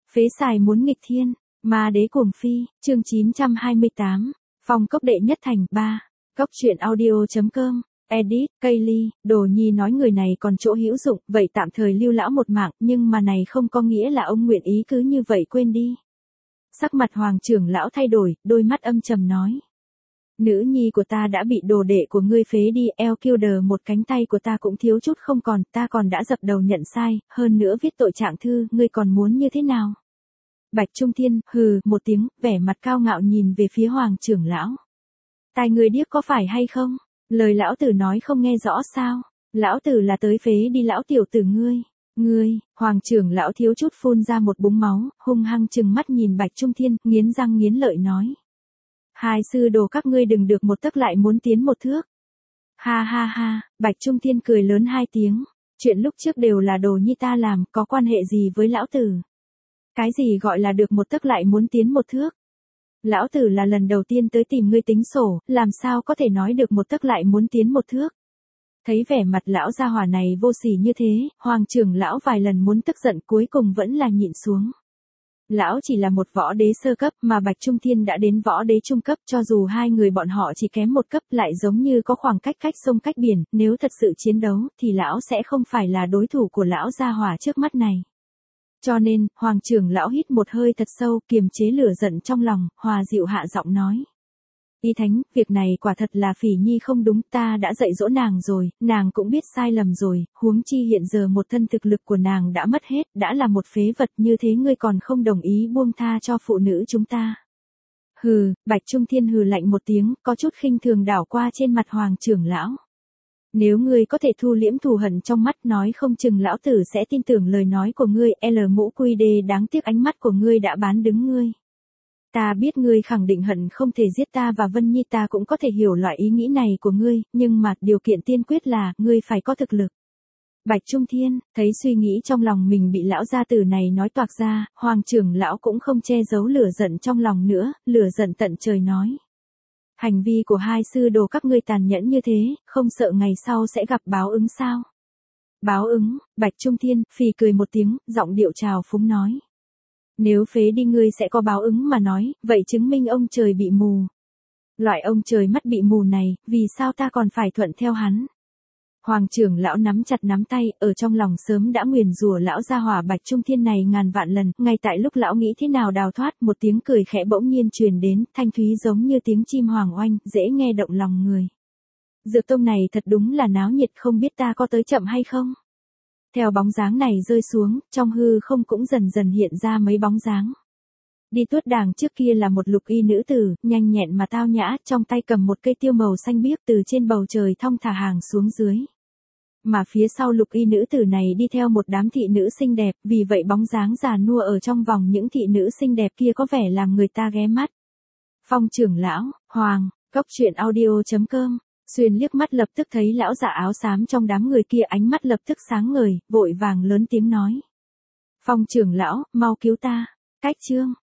Phế xài muốn nghịch thiên, ma đế cuồng phi, chương 928, phong cốc đệ nhất thành 3, cốc truyện audio.com, edit, Kaylee, Đồ Nhi nói người này còn chỗ hữu dụng, vậy tạm thời lưu lão một mạng, nhưng mà này không có nghĩa là ông nguyện ý cứ như vậy quên đi. Sắc mặt Hoàng trưởng lão thay đổi, đôi mắt âm trầm nói. Nữ nhi của ta đã bị đồ đệ của ngươi phế đi, Elkilder một cánh tay của ta cũng thiếu chút không còn, ta còn đã dập đầu nhận sai, hơn nữa viết tội trạng thư, ngươi còn muốn như thế nào? Bạch Trung Thiên, hừ, một tiếng, vẻ mặt cao ngạo nhìn về phía Hoàng trưởng lão. Tai ngươi điếc có phải hay không? Lời lão tử nói không nghe rõ sao? Lão tử là tới phế đi lão tiểu tử ngươi, Hoàng trưởng lão thiếu chút phun ra một búng máu, hung hăng trừng mắt nhìn Bạch Trung Thiên, nghiến răng nghiến lợi nói. Hai sư đồ các ngươi đừng được một tấc lại muốn tiến một thước. Ha ha ha, Bạch Trung Thiên cười lớn hai tiếng, chuyện lúc trước đều là Đồ Nhi ta làm, có quan hệ gì với lão tử? Cái gì gọi là được một tấc lại muốn tiến một thước? Lão tử là lần đầu tiên tới tìm ngươi tính sổ, làm sao có thể nói được một tấc lại muốn tiến một thước? Thấy vẻ mặt lão gia hỏa này vô sỉ như thế, Hoàng trưởng lão vài lần muốn tức giận cuối cùng vẫn là nhịn xuống. Lão chỉ là một võ đế sơ cấp mà Bạch Trung Thiên đã đến võ đế trung cấp, cho dù hai người bọn họ chỉ kém một cấp lại giống như có khoảng cách cách sông cách biển, nếu thật sự chiến đấu thì lão sẽ không phải là đối thủ của lão gia hỏa trước mắt này. Cho nên, Hoàng trưởng lão hít một hơi thật sâu, kiềm chế lửa giận trong lòng, hòa dịu hạ giọng nói. Y Thánh, việc này quả thật là Phỉ Nhi không đúng, ta đã dạy dỗ nàng rồi, nàng cũng biết sai lầm rồi, huống chi hiện giờ một thân thực lực của nàng đã mất hết, đã là một phế vật, như thế ngươi còn không đồng ý buông tha cho phụ nữ chúng ta. Hừ, Bạch Trung Thiên hừ lạnh một tiếng, có chút khinh thường đảo qua trên mặt Hoàng trưởng lão. Nếu ngươi có thể thu liễm thù hận trong mắt, nói không chừng lão tử sẽ tin tưởng lời nói của ngươi, Mũ Quy Đê, đáng tiếc ánh mắt của ngươi đã bán đứng ngươi. Ta biết ngươi khẳng định hận không thể giết ta và Vân Nhi, ta cũng có thể hiểu loại ý nghĩ này của ngươi, nhưng mà điều kiện tiên quyết là ngươi phải có thực lực. Bạch Trung Thiên, thấy suy nghĩ trong lòng mình bị lão gia tử này nói toạc ra, Hoàng trưởng lão cũng không che giấu lửa giận trong lòng nữa, lửa giận tận trời nói. Hành vi của hai sư đồ các ngươi tàn nhẫn như thế, không sợ ngày sau sẽ gặp báo ứng sao? Báo ứng, Bạch Trung Thiên, phì cười một tiếng, giọng điệu trào phúng nói. Nếu phế đi ngươi sẽ có báo ứng mà nói, vậy chứng minh ông trời bị mù. Loại ông trời mắt bị mù này, vì sao ta còn phải thuận theo hắn? Hoàng trưởng lão nắm chặt nắm tay, ở trong lòng sớm đã nguyền rủa lão gia hỏa Bạch Trung Thiên này ngàn vạn lần, ngay tại lúc lão nghĩ thế nào đào thoát, một tiếng cười khẽ bỗng nhiên truyền đến, thanh thúy giống như tiếng chim hoàng oanh, dễ nghe động lòng người. Dược tông này thật đúng là náo nhiệt, không biết ta có tới chậm hay không? Theo bóng dáng này rơi xuống, trong hư không cũng dần dần hiện ra mấy bóng dáng. Đi tuốt đàng trước kia là một lục y nữ tử, nhanh nhẹn mà tao nhã, trong tay cầm một cây tiêu màu xanh biếc từ trên bầu trời thong thả hàng xuống dưới. Mà phía sau lục y nữ tử này đi theo một đám thị nữ xinh đẹp, vì vậy bóng dáng già nua ở trong vòng những thị nữ xinh đẹp kia có vẻ làm người ta ghé mắt. Phong trưởng lão, Hoàng, cốc truyện audio.com. Xuyên liếc mắt lập tức thấy lão giả áo xám trong đám người kia, ánh mắt lập tức sáng ngời, vội vàng lớn tiếng nói. Phong trưởng lão, mau cứu ta. Cách chương.